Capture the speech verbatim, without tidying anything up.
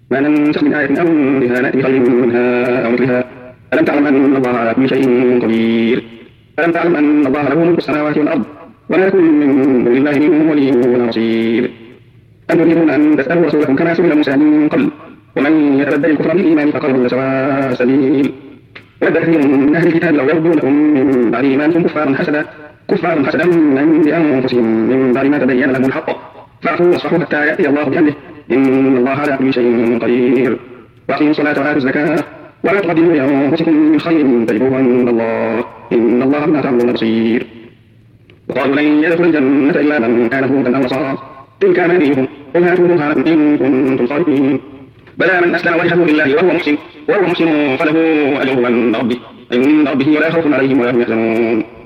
ما ننسخ من آية أو ننسها نأتي بخير منها أو مثلها. ألم تعلم أن الله على كل شيء قدير. ألم تعلم أن الله له ملك السماوات والأرض وما يكون من دون الله من ولي ولا نصير. أم تريدون أن تسألوا رسولكم كما سئل موسى من قبل ومن يتبدل الكفر بالإيمان فقد ضل سواء السبيل. ود كثير من أهل الكتاب لو يردونكم من بعد إيمانكم كفارا حسدا كفارا حسدا من عند أنفسهم من بعد ما تبين لهم الحق فاعفوا واصفحوا حتى يأتي الله بأمره إن الله على كل شيء قدير. وأقيموا الصلاة وآتوا الزكاة ولا تقدموا لأنفسكم من خير تجدوه عند الله إن الله بما تعملون بصير. وقالوا لن يدخل الجنة إلا من كان هودا أو نصارى تلك أمانيهم قل هاتوا برهانكم إن كنتم صادقين. بلى من أسلم وجهه لله وهو محسن وهو محسن فله أجره عند ربه عند ربه ولا خوف عليهم ولا هم يحزنون.